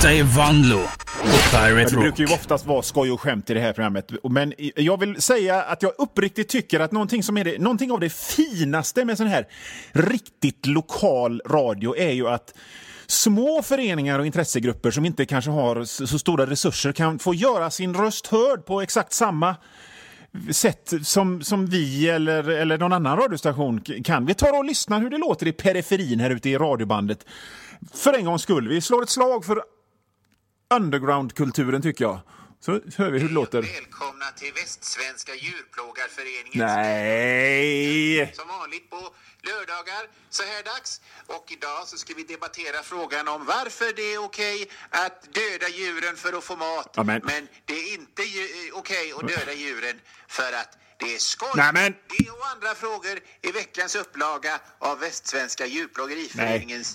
Detta är Vanlo och Pirate Det Rock. brukar ju oftast vara skoj och skämt i det här programmet. Men jag vill säga att jag uppriktigt tycker att någonting av det finaste med sån här riktigt lokal radio är ju att små föreningar och intressegrupper som inte kanske har så stora resurser kan få göra sin röst hörd på exakt samma sätt som vi eller någon annan radiostation kan. Vi tar och lyssnar hur det låter i periferin här ute i radiobandet. För en gångs skull. Vi slår ett slag för underground-kulturen, tycker jag. Så hör vi hur det låter. Välkomna till Västsvenska djurplågarföreningen. Nej! Som vanligt på lördagar så här dags. Och idag så ska vi debattera frågan om varför det är okej att döda djuren för att få mat. Amen. Men det är inte okej att döda djuren för att det är skoj. Nämen. Det och andra frågor i veckans upplaga av Västsvenska djurplågeriföreningens...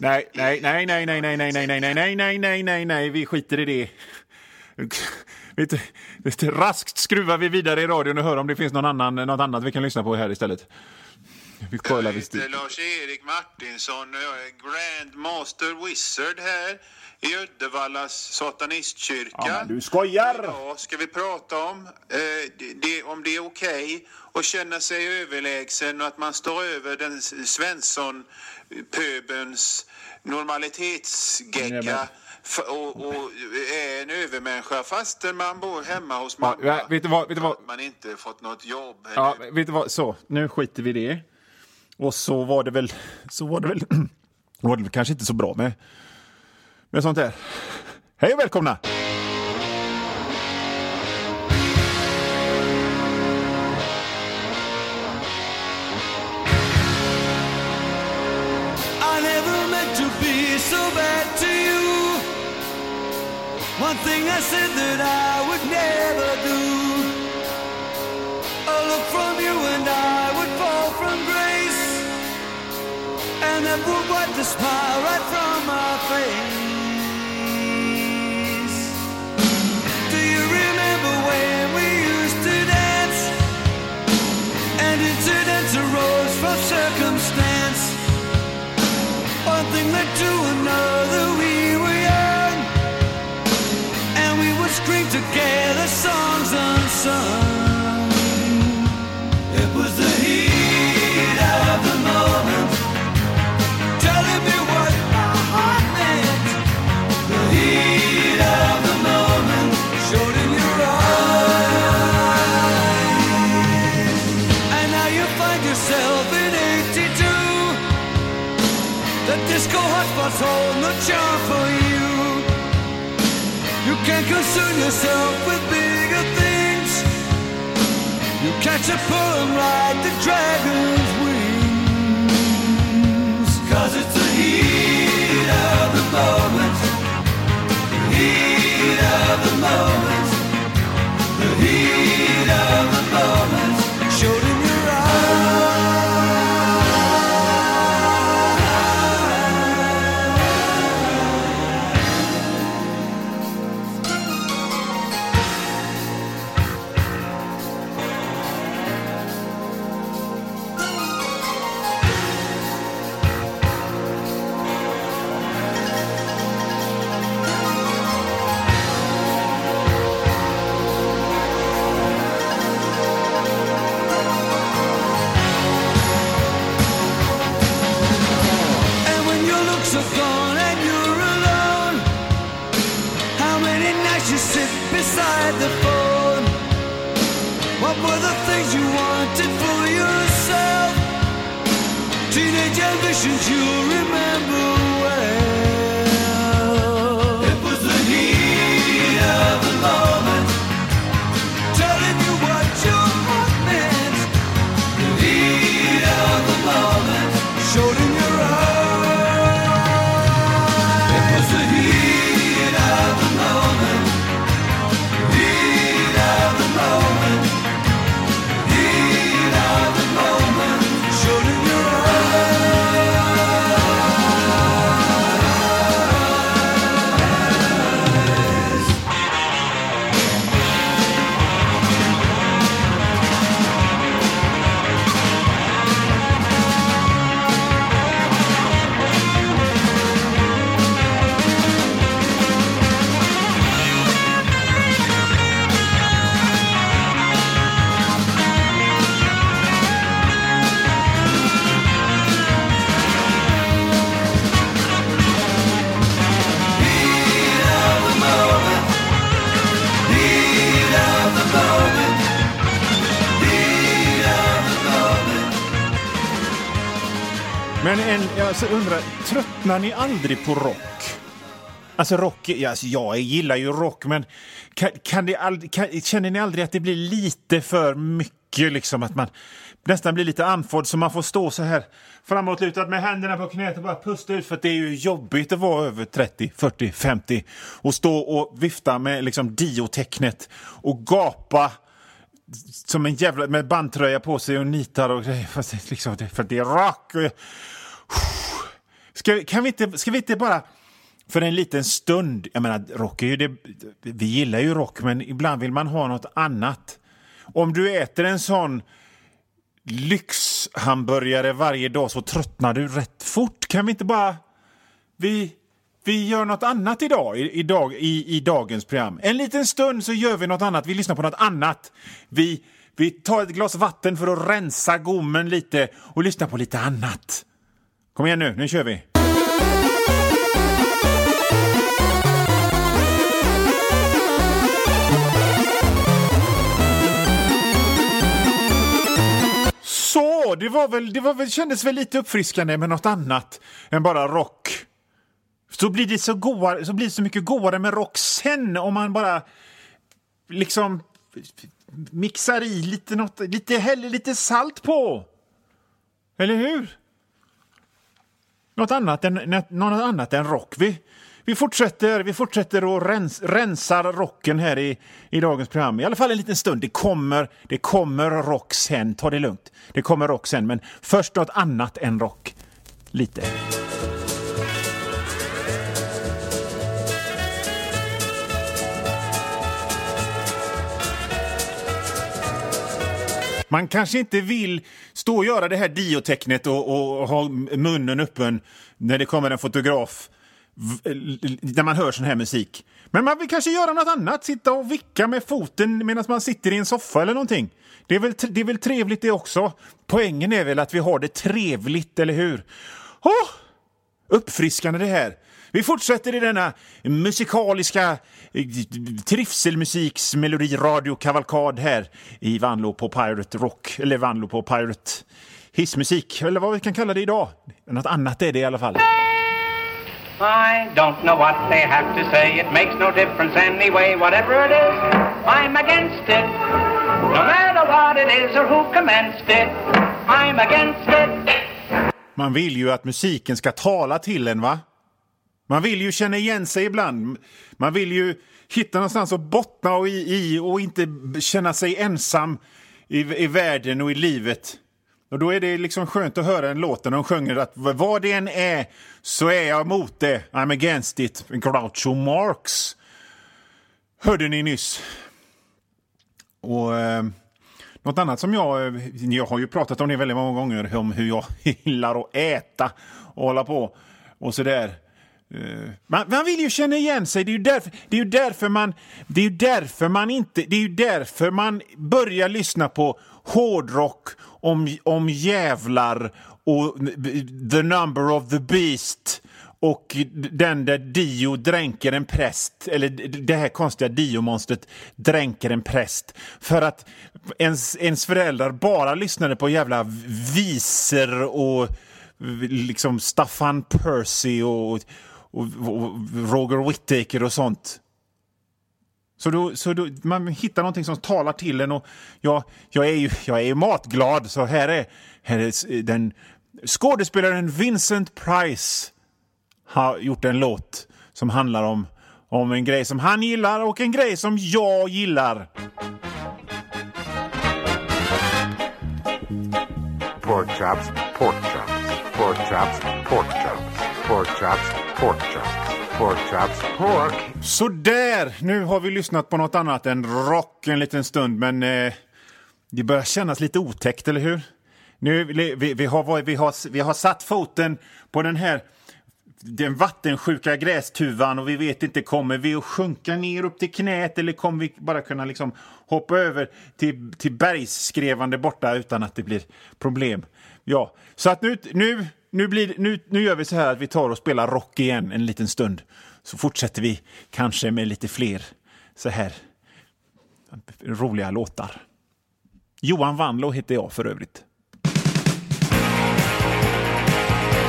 Nej, vi skiter i det. Raskt skruvar vi vidare i radion och hör om det finns något annat vi kan lyssna på här istället. Vi kollar visst. Lars-Erik Martinsson och jag är Grand Master Wizard här i Uddevallas satanistkyrka. Ja, du skojar! Ja, ska vi prata om om det är okej att känna sig överlägsen och att man står över den Svensson-pöbens normalitetsgegga och är en övermänniska fastän man bor hemma hos mamma. Ja, vet du vad? Att man inte fått något jobb. Ja, vet du vad? Så, nu skiter vi det. Och så var det väl kanske inte så bra med sånt här. Hej och välkomna! I never meant to be so bad to you. One thing I said that I would never do. A look from you and I would fall from grace, and that would wipe the smile right from my face. Do you remember when we used to dance, and incidents arose from circumstance? One thing led to another, we were young, and we would scream together songs unsung. It was the heat of the moment, telling me what my heart meant. The heat of the moment showed in your eyes. And now you find yourself in 82. The disco hotspots hold no charm for you. You can't concern yourself with bigger things. You catch a poem like the dragon's wings. 'Cause it's the heat of the moment. The heat of the moment. The heat of the moment showed in your eyes. Beside the phone, what were the things you wanted for yourself? Teenage ambitions you remember well. It was the heat of the moment, telling you what your heart meant. The heat of the moment showed in your eyes. It was the heat of the moment. Heat of the moment, heat of the moment, showed in your eyes. Men jag undrar, tröttnar ni aldrig på rock? Alltså rock, jag gillar ju rock, men känner ni aldrig att det blir lite för mycket, liksom att man nästan blir lite andfådd, så man får stå så här framåtlutad med händerna på knät och bara pusta ut, för att det är ju jobbigt att vara över 30, 40, 50 och stå och vifta med liksom Dio-tecknet och gapa som en jävla med bandtröja på sig och nitar och grejer, fast liksom, för det är rock. Ska vi inte bara för en liten stund, jag menar, rock är ju det, vi gillar ju rock, men ibland vill man ha något annat. Om du äter en sån lyxhamburgare varje dag så tröttnar du rätt fort. Kan vi inte bara vi gör något annat idag i dagens program. En liten stund så gör vi något annat. Vi lyssnar på något annat. Vi tar ett glas vatten för att rensa gommen lite och lyssna på lite annat. Kom igen nu kör vi. Så, det kändes väl lite uppfriskande med något annat än bara rock. Så blir det så mycket godare med rock sen, om man bara liksom mixar i häller lite salt på. Eller hur? Något annat än rock. Vi fortsätter att rensa rocken här i dagens program. I alla fall en liten stund. Det kommer rock sen. Ta det lugnt. Det kommer rock sen, men först något annat än rock. Lite. Man kanske inte vill stå och göra det här Dio-tecknet och ha munnen öppen när det kommer en fotograf när man hör sån här musik. Men man vill kanske göra något annat, sitta och vicka med foten medan man sitter i en soffa eller någonting. Det är väl trevligt det också. Poängen är väl att vi har det trevligt, eller hur? Uppfriskande det här. Vi fortsätter i denna musikaliska trivselmusiks melodiradio-kavalkad här i Vanlo på Pirate Rock, eller Vanlo på Pirate hissmusik, eller vad vi kan kalla det idag. Något annat är det i alla fall. I don't know what they have to say. It makes no difference anyway. Whatever it is, I'm against it. No matter what it is or who commenced it, I'm against it. Man vill ju att musiken ska tala till en, va? Man vill ju känna igen sig ibland. Man vill ju hitta någonstans att bottna och inte känna sig ensam i världen och i livet. Och då är det liksom skönt att höra en låt när de sjunger att vad det än är så är jag emot det. I'm against it. Groucho Marx. Hörde ni nyss. Och något annat som jag har ju pratat om det väldigt många gånger, om hur jag gillar att äta och hålla på och sådär. Man vill ju känna igen sig. Det är ju därför man börjar lyssna på hårdrock om jävlar och The Number of the Beast och den där Dio dränker en präst, eller det här konstiga Dio-monstret dränker en präst, för att ens föräldrar bara lyssnade på jävla visor och liksom Staffan Percy och Roger Whittaker och sånt. Så då man hittar någonting som talar till en, och jag är ju matglad, så här är den skådespelaren Vincent Price har gjort en låt som handlar om en grej som han gillar och en grej som jag gillar. Pork chops, pork chops, pork chops, pork chops, pork chops, pork chops, pork chops, pork. Så där, nu har vi lyssnat på något annat än rock en liten stund, men det börjar kännas lite otäckt, eller hur? Nu vi har satt foten på den vattensjuka grästuvan, och vi vet inte, kommer vi att sjunka ner upp till knät, eller kommer vi bara kunna liksom hoppa över till bergsskrevande borta utan att det blir problem. Ja, så att nu gör vi så här att vi tar och spelar rock igen en liten stund. Så fortsätter vi kanske med lite fler så här roliga låtar. Johan Vanlo heter jag för övrigt.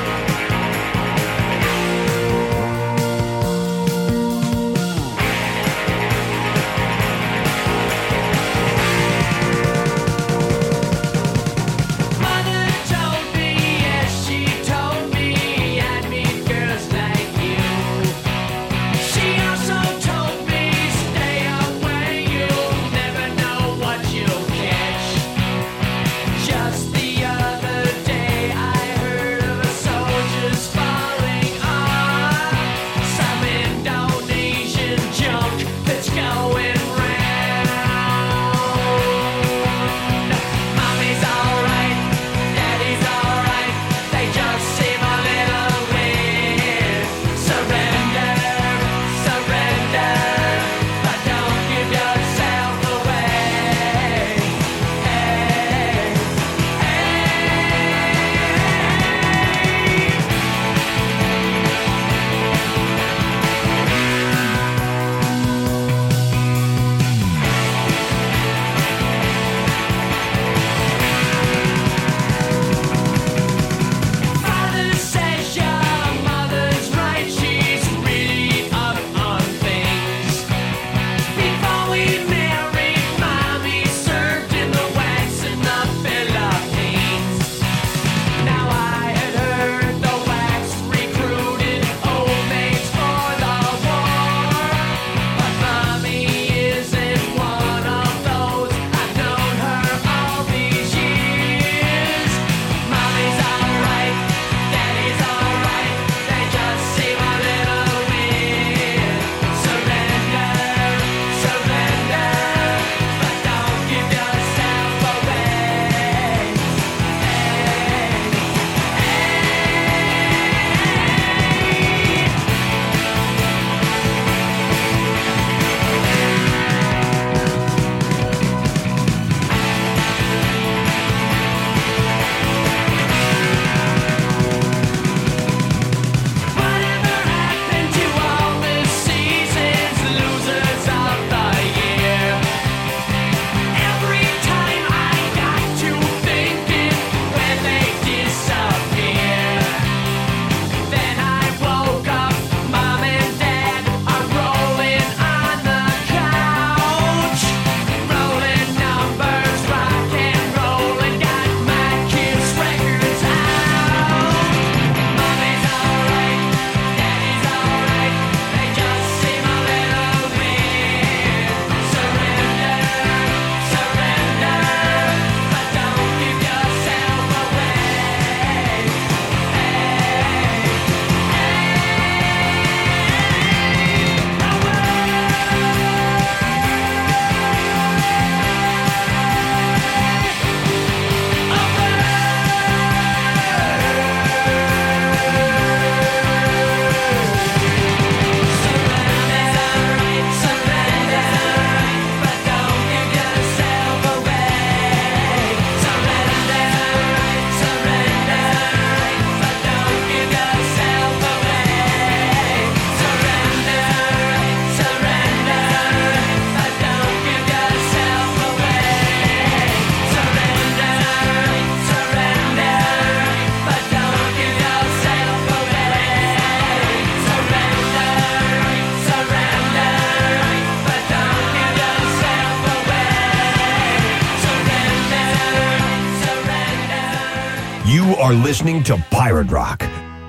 You are listening to Pirate Rock.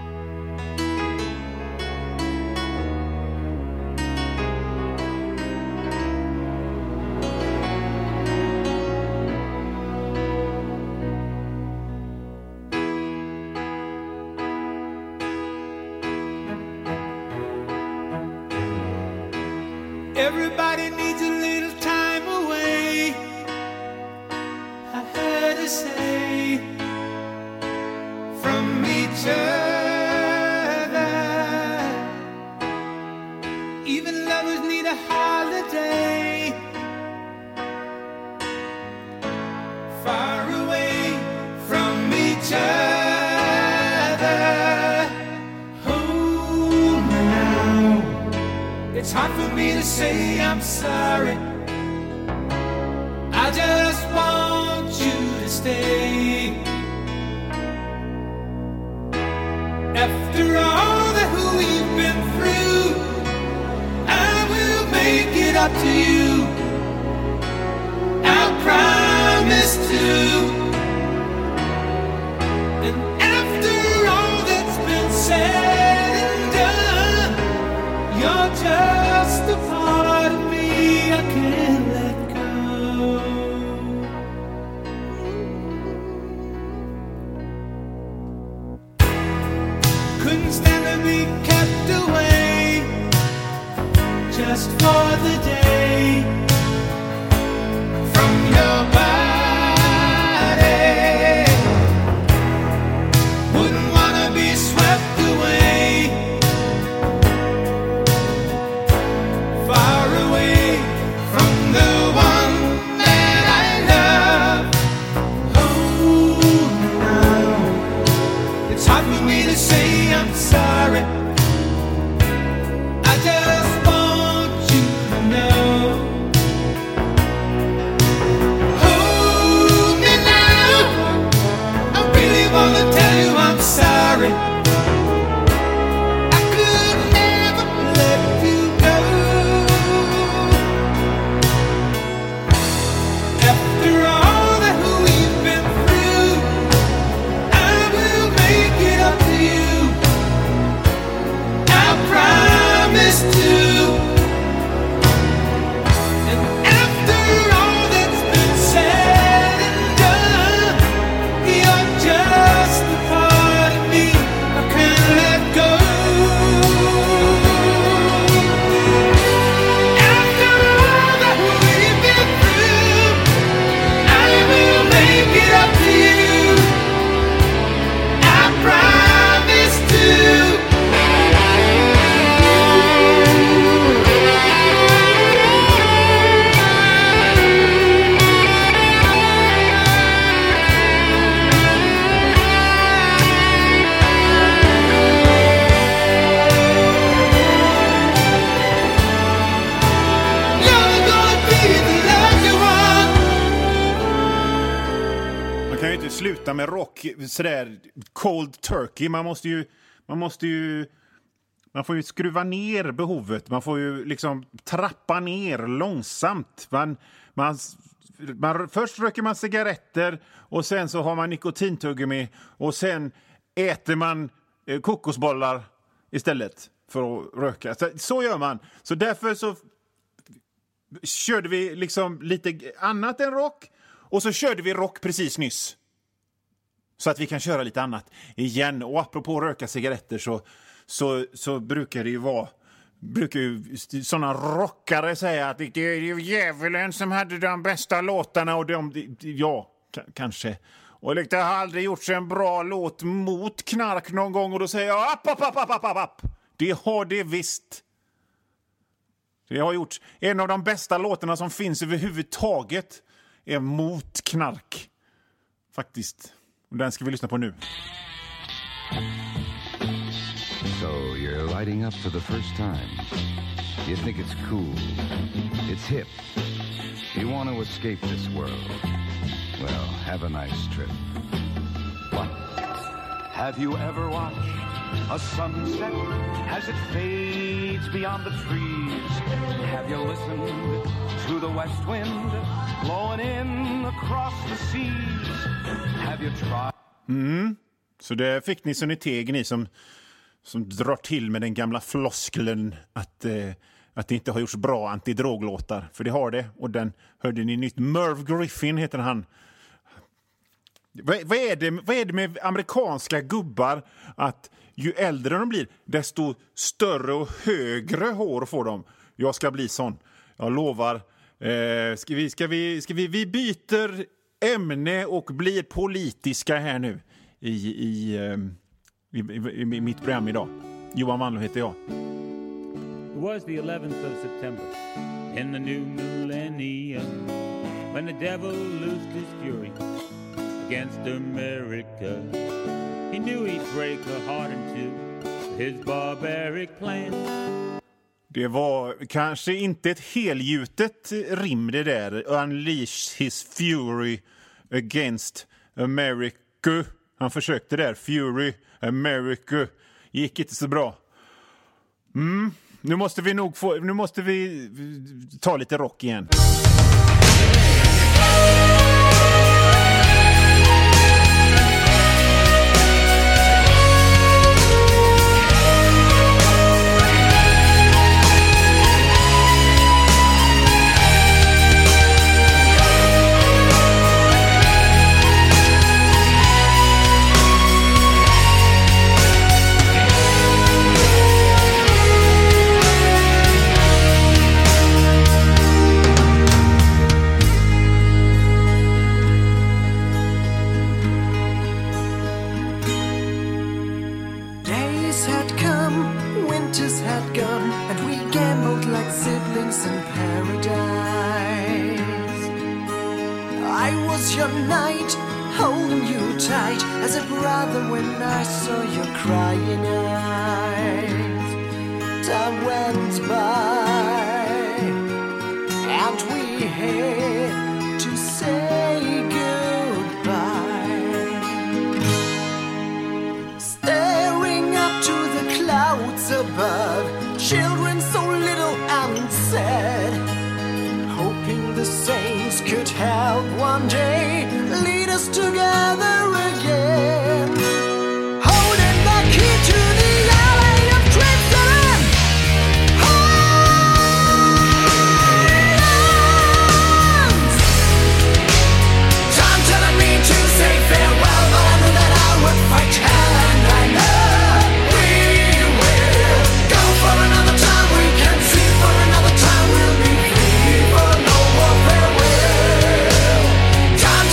Everybody needs a little time away, I heard her say, from each other. Even lovers need a holiday, far away from each other. Oh, now it's hard for me to say I'm sorry. I just want you to stay. After all that we've been through, I will make it up to you. I promise to. And after all that's been said and done, you're just a part of me I can't let go. Couldn't stand to be kept away just for the day from your body. Wouldn't wanna be swept away, far away from the one that I love. Oh, now it's hard for me to say I'm sorry. I just want you to know. Hold me now, I really wanna tell you I'm sorry. I could never let you go. After all that we've been through, I will make it up to you. I promise to. And after all that's been said and done, you're just a part of me I can't let go. After all that we've been through, I will make it up to you. I promise to. You're gonna be the lucky one. Man kan ju inte sluta med rock sådär cold turkey. Man får ju skruva ner behovet. Man får ju liksom trappa ner långsamt. Först röker man cigaretter och sen så har man nikotintuggummi och sen äter man kokosbollar istället för att röka. Så gör man. Så därför så körde vi liksom lite annat än rock och så körde vi rock precis nyss. Så att vi kan köra lite annat igen. Och apropå röka cigaretter så brukar det ju vara... Brukar ju sådana rockare säga att det är ju djävulen som hade de bästa låtarna. Och kanske. Och det har aldrig gjorts en bra låt mot knark någon gång. Och då säger jag app. Det har det visst. Det har gjorts. En av de bästa låtarna som finns överhuvudtaget är mot knark. Faktiskt. Och den ska vi lyssna på nu. So you're lighting up for the first time. You think it's cool. It's hip. You want to escape this world. Well, have a nice trip. What? Have you ever watched a sunset as it fades beyond the trees? Have you listened to the west wind blowing in across the seas? Have you tried? Så det fick ni så ni teg, ni som drar till med den gamla floskeln att det inte har gjorts bra antidroglåtar. För det har det. Och den hörde ni nytt. Merv Griffin heter han. Vad är det med amerikanska gubbar att ju äldre de blir desto större och högre hår får de? Jag ska bli sån. Jag lovar. Vi byter ämne och blir politiska här nu i mitt program idag. Johan Wanlo heter jag. It was the 11th of September in the new millennium when the devil loosed his fury against America. He knew he'd break her heart in two with his barbaric plan. Det var kanske inte ett helgjutet rim det där. Unleash his fury against America. Han försökte där. Fury, America. Gick inte så bra. Nu måste vi ta lite rock igen. Time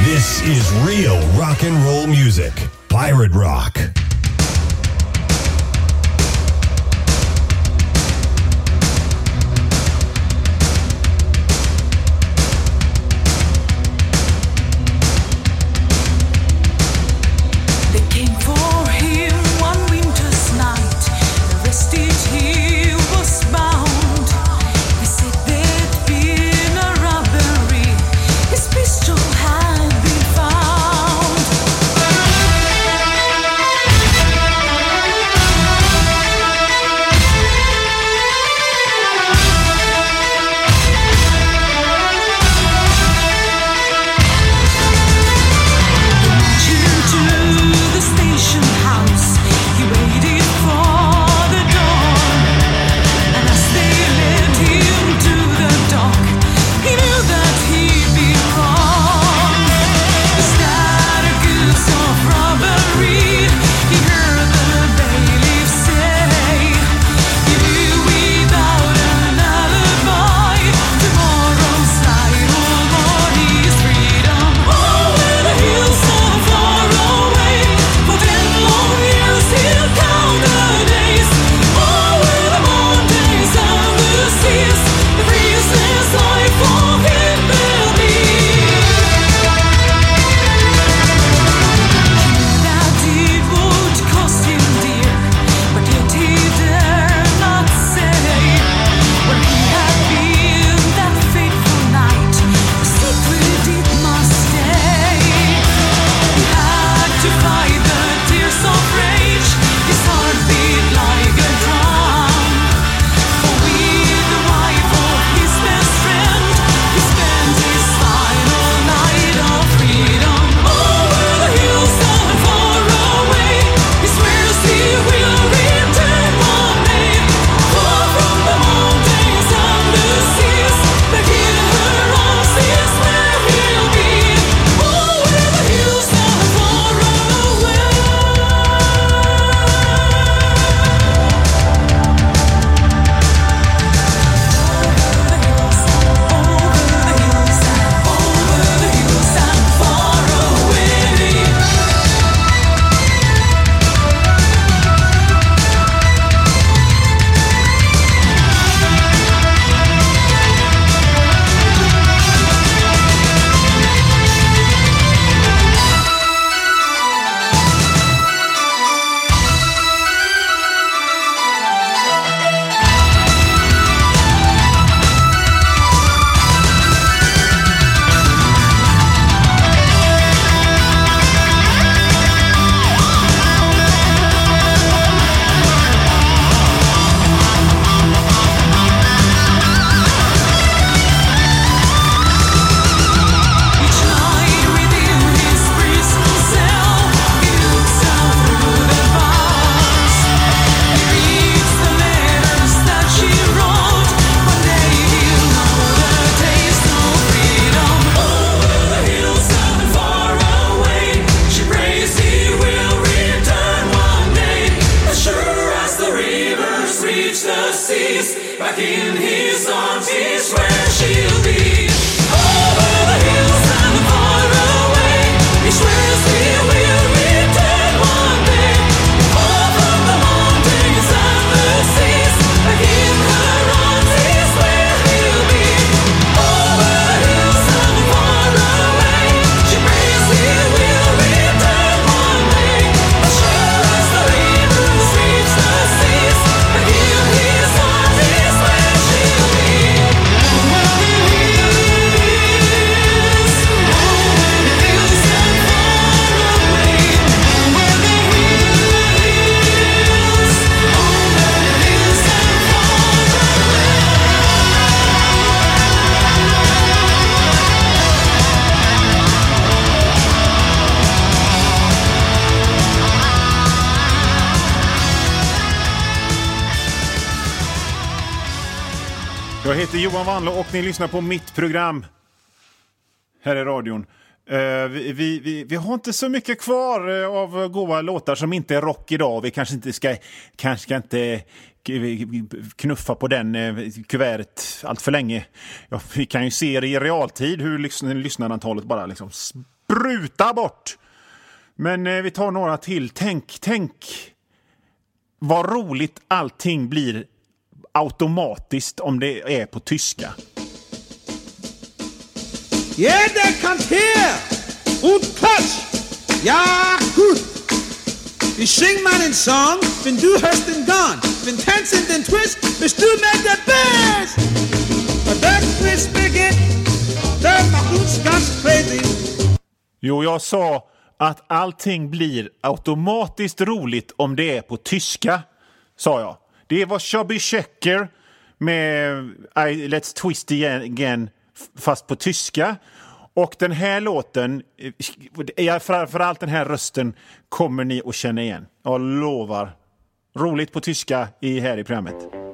This is real rock and roll music. Pirate Rock. Jag heter Johan Wanlo och ni lyssnar på mitt program här i radion. Vi har inte så mycket kvar av goda låtar som inte är rock idag. Vi kanske ska inte knuffa på den kuvertet allt för länge. Ja, vi kan ju se i realtid hur lyssnarantalet bara liksom spruta bort. Men vi tar några till. Tänk vad roligt allting blir automatiskt om det är på tyska. Jeder kommt her und klatsch. Ja, gut. Ich sing meinen Song, wenn du hörst den Gone. Wenn tanzen den Twist, bist du mit der Best. But that twist begin, der macht uns ganz crazy. Jo, jag sa att allting blir automatiskt roligt om det är på tyska, sa jag. Det var Chubby Checker med Let's Twist Again fast på tyska. Och den här låten, framförallt den här rösten, kommer ni att känna igen. Jag lovar. Roligt på tyska här i programmet.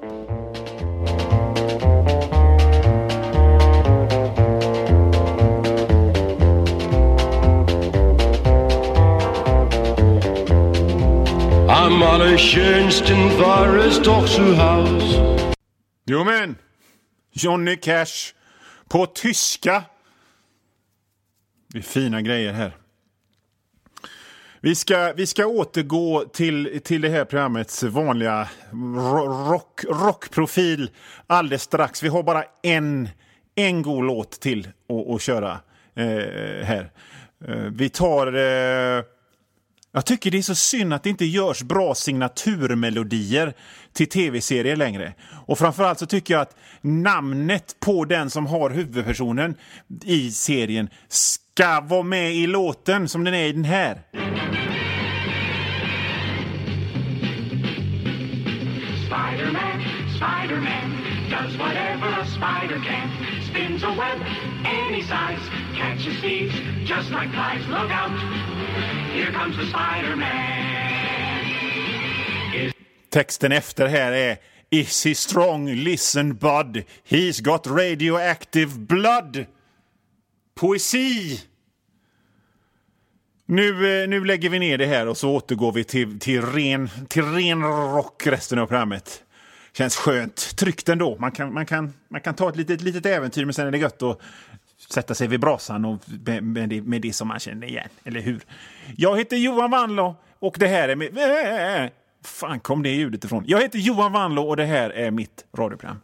Am allerschönsten war es doch zu Haus. Jo men, Johnny Cash på tyska. Det är fina grejer här. Vi ska återgå till det här programmets vanliga rockprofil alldeles strax. Vi har bara en god låt till att köra här. Vi tar... Jag tycker det är så synd att det inte görs bra signaturmelodier till tv-serier längre. Och framförallt så tycker jag att namnet på den som har huvudpersonen i serien ska vara med i låten som den är i den här. Spider-Man does whatever a spider can. Spins a web any size, catches thieves just like flies. Look out, here comes the Spider-Man. Texten efter här är: Is he strong? Listen, bud. He's got radioactive blood. Poesi. Nu lägger vi ner det här och så återgår vi till ren rock resten av programmet. Känns skönt. Tryggt ändå. Man kan ta ett litet äventyr, men sen är det gött att sätta sig vid brasan och med det som man känner igen. Eller hur? Jag heter Johan Wanlo och det här är mitt... Fan kom det ljudet ifrån? Jag heter Johan Wanlo och det här är mitt radioprogram.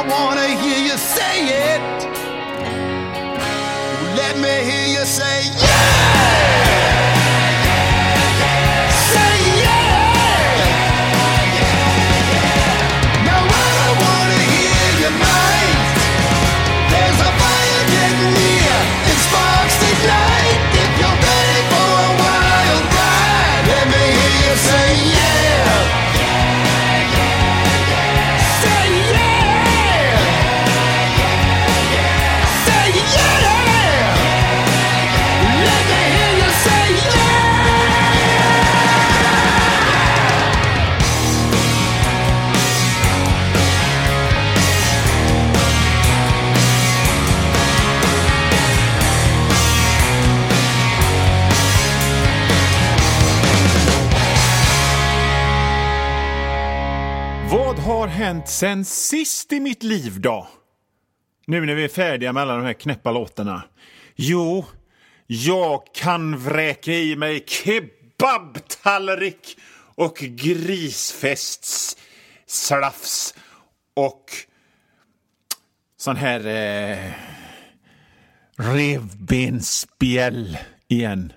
wanna hear you say it. Let me hear you say yeah. Say yeah. Now I wanna hear your mind. There's a fire getting near. It sparks ignite. If you're ready for a wild ride, let me hear you say yeah. Say yeah. Say yeah. Let me hear you say yeah. Vad har hänt sen sist i mitt liv då? Nu när vi är färdiga med alla de här knäppa låtarna. Jo, jag kan vräka i mig kebabtallrik och grisfests slafs och sån här revbensspjäll igen.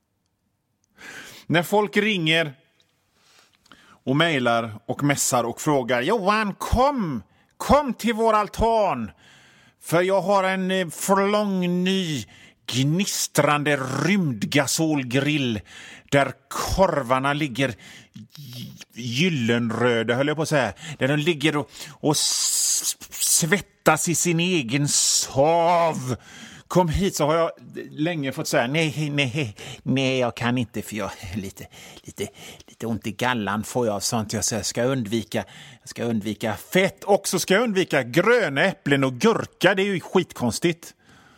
När folk ringer och mejlar och mässar och frågar: Johan, kom till vår altan, för jag har en förlång ny gnistrande rymdgasolgrill där korvarna ligger gyllenröda, höll jag på att säga, där de ligger och svettas i sin egen sav. Kom hit, så har jag länge fått säga nej, jag kan inte, för jag lite ont i gallan får jag av sånt. Jag ska undvika fett, och så ska jag undvika gröna äpplen och gurka. Det är ju skitkonstigt.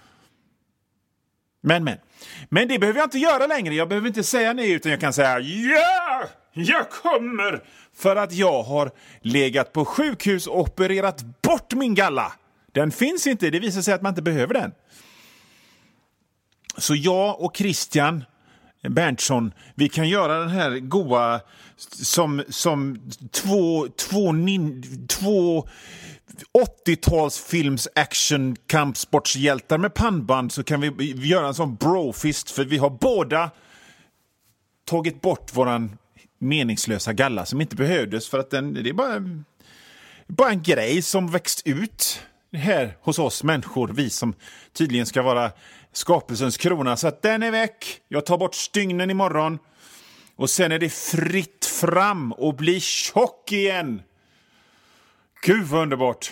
Men det behöver jag inte göra längre. Jag behöver inte säga nej, utan jag kan säga ja, jag kommer, för att jag har legat på sjukhus och opererat bort min galla. Den finns inte, det visar sig att man inte behöver den. Så jag och Christian Berntsson, vi kan göra den här goa som två 80-talsfilms action kampsportshjältar med pannband, så kan vi göra en sån brofist, för vi har båda tagit bort våran meningslösa galla som inte behövdes, för att det är bara en grej som växt ut här hos oss människor, vi som tydligen ska vara skapelsens krona. Så att den är väck. Jag tar bort stygnen imorgon. Och sen är det fritt fram och bli tjock igen. Gud vad underbart.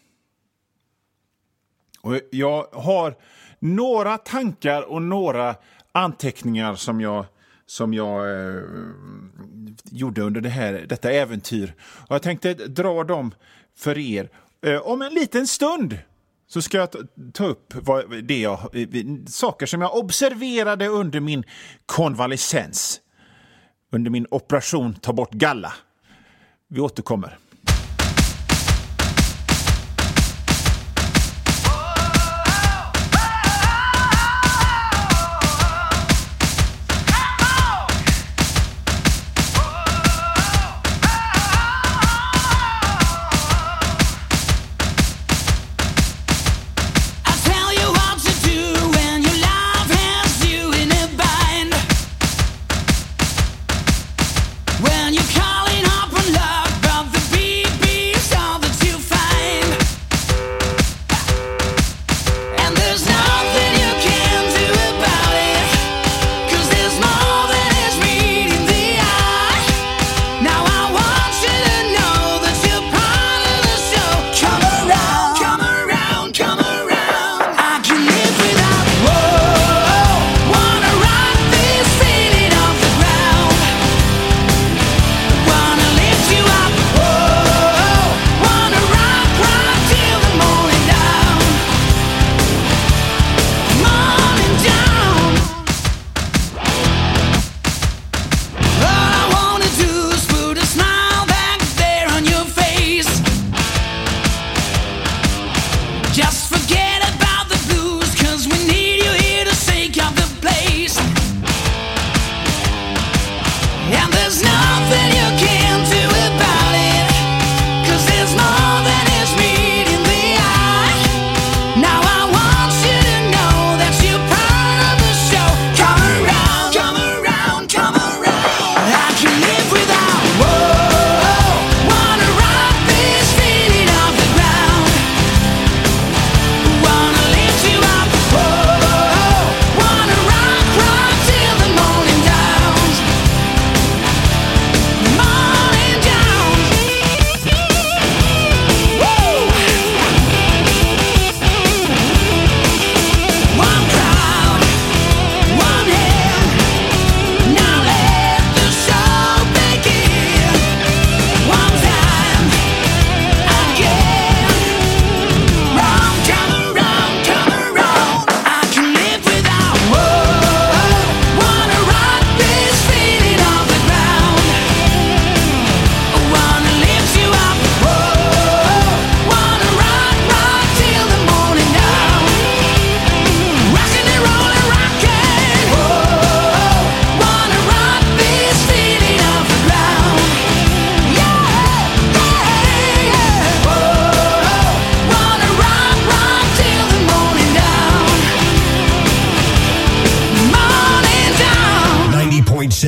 Och jag har några tankar och några anteckningar som jag gjorde under detta äventyr. Och jag tänkte dra dem för er. Om en liten stund så ska jag ta upp saker som jag observerade under min konvalescens. Under min operation ta bort galla. Vi återkommer. When you're calling up on love, but the beat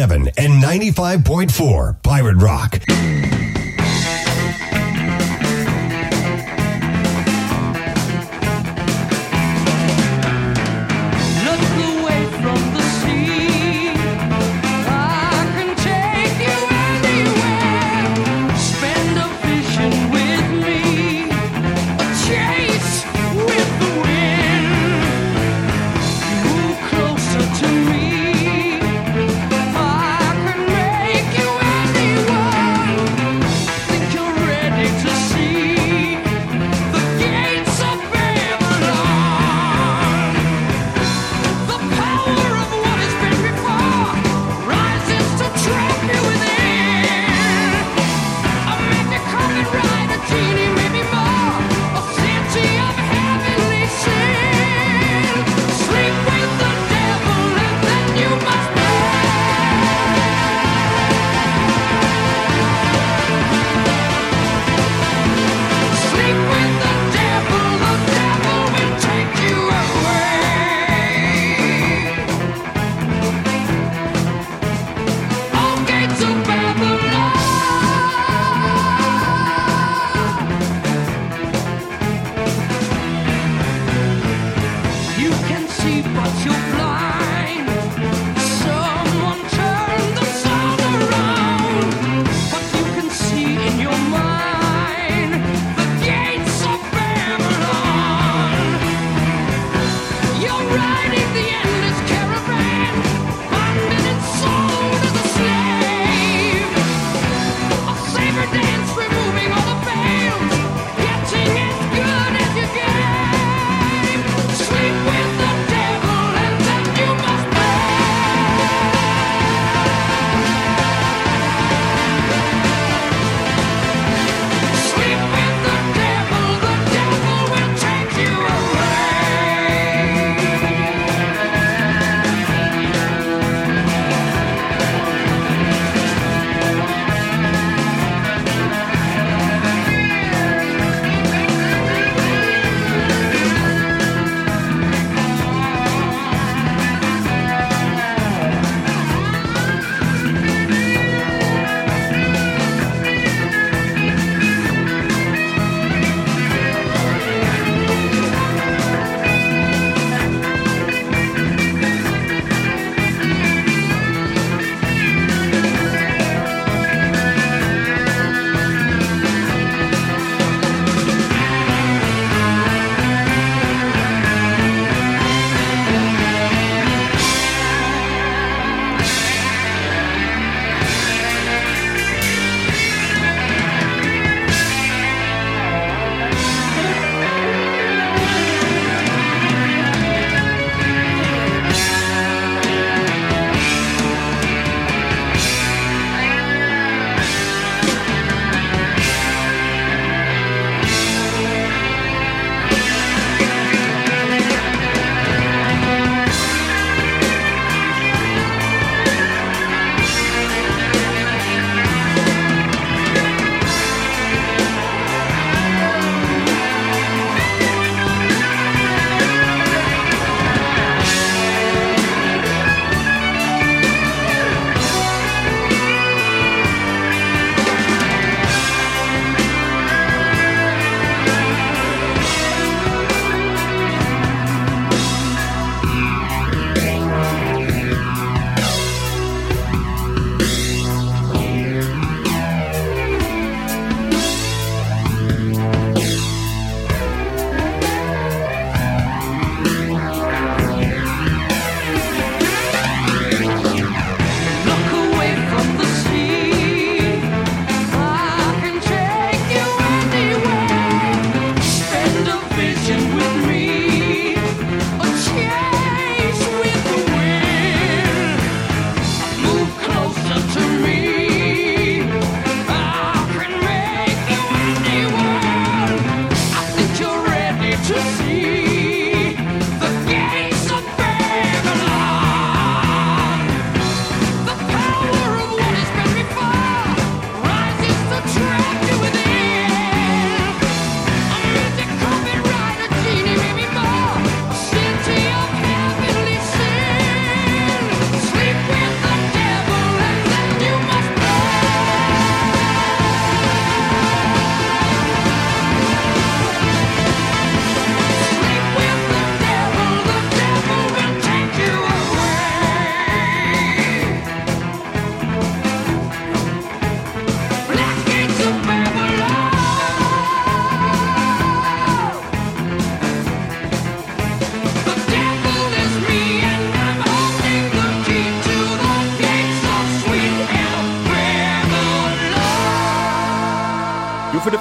97 and 95.4 Pirate Rock.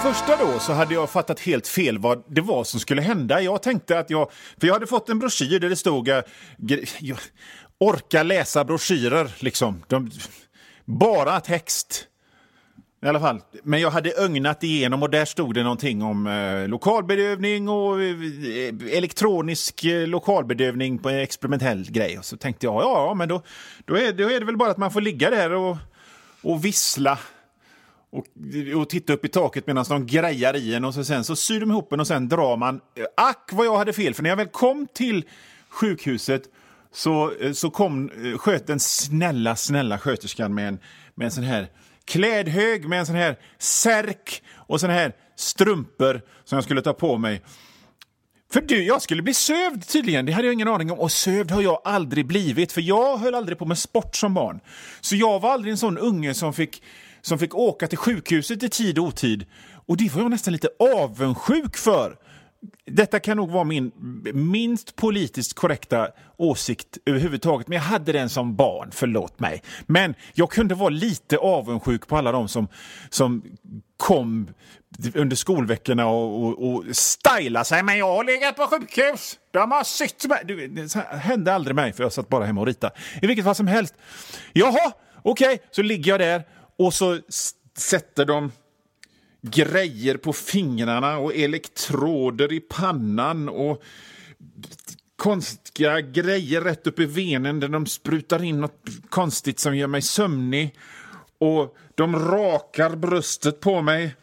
första då så hade jag fattat helt fel vad det var som skulle hända. Jag tänkte att för jag hade fått en broschyr där det stod jag orkar läsa broschyrer liksom. Bara text. I alla fall. Men jag hade ögnat igenom och där stod det någonting om lokalbedövning och elektronisk lokalbedövning på en experimentell grej. Och så tänkte jag, men då är det väl bara att man får ligga där och vissla och titta upp i taket medan de grejar i en och sen så syr de ihop en och sen drar man. Ack vad jag hade fel, för när jag väl kom till sjukhuset så sköt den snälla sköterskan med en sån här klädhög med en sån här särk och sån här strumpor som jag skulle ta på mig. För jag skulle bli sövd tydligen. Det hade jag ingen aning om. Och sövd har jag aldrig blivit. För jag höll aldrig på med sport som barn. Så jag var aldrig en sån unge som fick åka till sjukhuset i tid och otid. Och det var jag nästan lite avundsjuk för. Detta kan nog vara min minst politiskt korrekta åsikt överhuvudtaget. Men jag hade den som barn, förlåt mig. Men jag kunde vara lite avundsjuk på alla de som kom under skolveckorna och styla sig. Men jag har legat på sjukhus. De har sytt mig. Det hände aldrig mig, för jag satt bara hemma och ritade. I vilket fall som helst. Jaha, okej. Så ligger jag där och så sätter de grejer på fingrarna och elektroder i pannan och konstiga grejer rätt upp i venen där de sprutar in något konstigt som gör mig sömnig och de rakar bröstet på mig.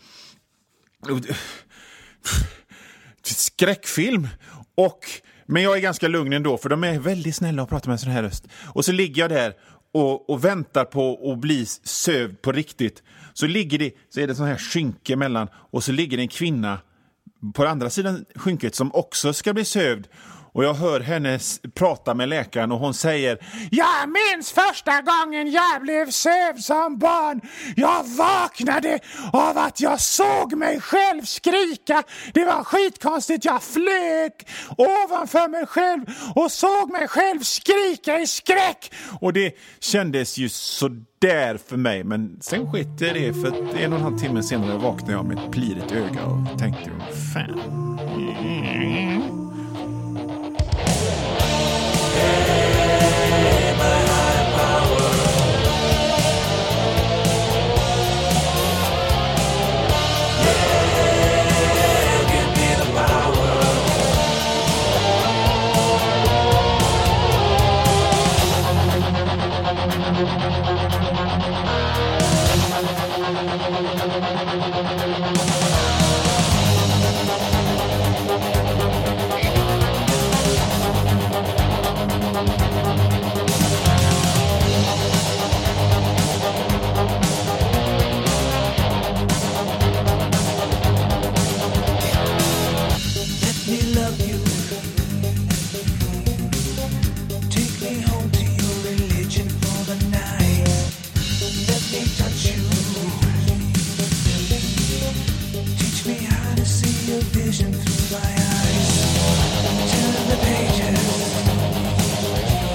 Skräckfilm. Men jag är ganska lugn ändå, för de är väldigt snälla och pratar med en sån här röst. Och så ligger jag där och väntar på att bli sövd på riktigt. Så är det sån här skynke mellan, och så ligger det en kvinna på andra sidan skynket som också ska bli sövd. Och jag hör henne prata med läkaren och hon säger: jag minns första gången jag blev sövd som barn. Jag vaknade av att jag såg mig själv skrika. Det var skitkonstigt. Jag flög ovanför mig själv och såg mig själv skrika i skräck. Och det kändes ju så där för mig. Men sen skete det, för 1,5 timme senare vaknade jag med ett plirigt öga och tänkte: fan. Vision through my eyes. Turn the pages.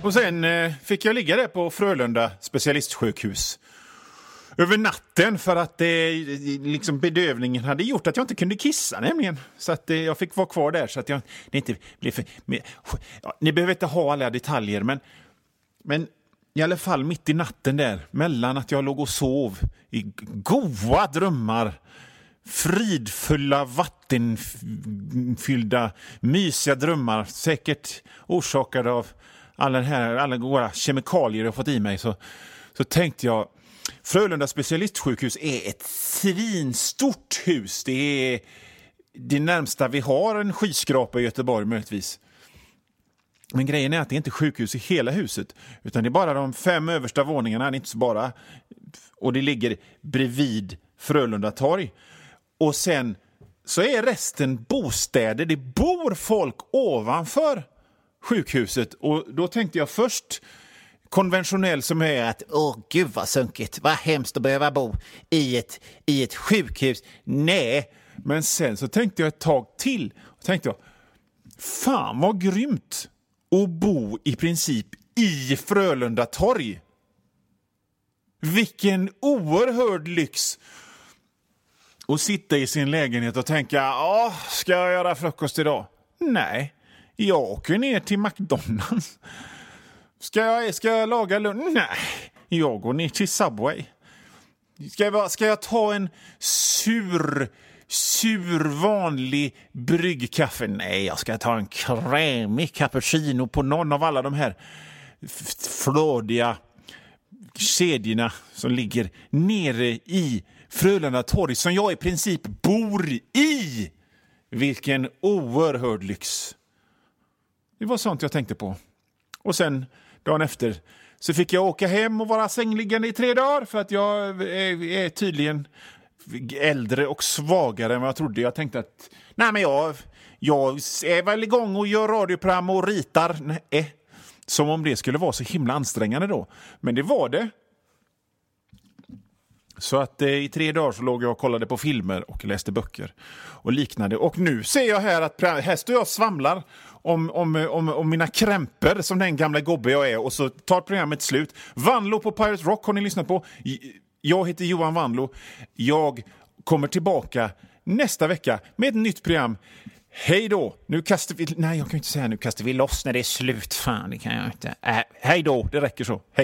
Och sen fick jag ligga där på Frölunda specialistsjukhus över natten för att liksom bedövningen hade gjort att jag inte kunde kissa nämligen. Så att jag fick vara kvar där så att jag det inte blev för... ni behöver inte ha alla detaljer men i alla fall mitt i natten där, mellan att jag låg och sov i goda drömmar, fridfulla, vattenfyllda, mysiga drömmar, säkert orsakade av alla våra kemikalier jag fått i mig, så tänkte jag, Frölunda specialistsjukhus är ett svinstort hus. Det är det närmsta vi har en skyskrapa i Göteborg möjligtvis. Men grejen är att det är inte sjukhus i hela huset, utan det är bara de 5 översta våningarna, det är inte så bara. Och det ligger bredvid Frölunda torg. Och sen så är resten bostäder. Det bor folk ovanför sjukhuset. Och då tänkte jag först, konventionell som är att gud vad sunkigt, vad hemskt att behöva bo i ett sjukhus. Nej, men sen så tänkte jag ett tag till. Och tänkte jag, fan vad grymt att bo i princip i Frölunda torg. Vilken oerhörd lyx att sitta i sin lägenhet och tänka, ska jag göra frukost idag? Nej, jag åker ner till McDonald's. Ska jag laga lunch? Nej, jag går ner till Subway. Ska jag ta en sur vanlig bryggkaffe? Nej, jag ska ta en krämig cappuccino på någon av alla de här flådiga kedjorna som ligger nere i Frölunda torg som jag i princip bor i. Vilken oerhörd lyx. Det var sånt jag tänkte på. Och sen dagen efter så fick jag åka hem och vara sängliggande i 3 dagar för att jag är tydligen äldre och svagare än vad jag trodde. Jag tänkte att nej, men jag är väl igång och gör radioprogram och ritar. Nej, som om det skulle vara så himla ansträngande då. Men det var det. Så att i 3 dagar så låg jag och kollade på filmer och läste böcker och liknande. Och nu ser jag här står jag och svamlar om mina krämper som den gamla gobbe jag är. Och så tar programmet slut. Vanlo på Pirate Rock har ni lyssnat på. Jag heter Johan Vanlo. Jag kommer tillbaka nästa vecka med ett nytt program. Hej då! Nu kastar vi... Nej, jag kan inte säga nu kastar vi loss när det är slut. Fan, det kan jag inte. Hej då, det räcker så. Hej!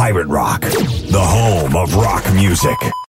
Pirate Rock, the home of rock music.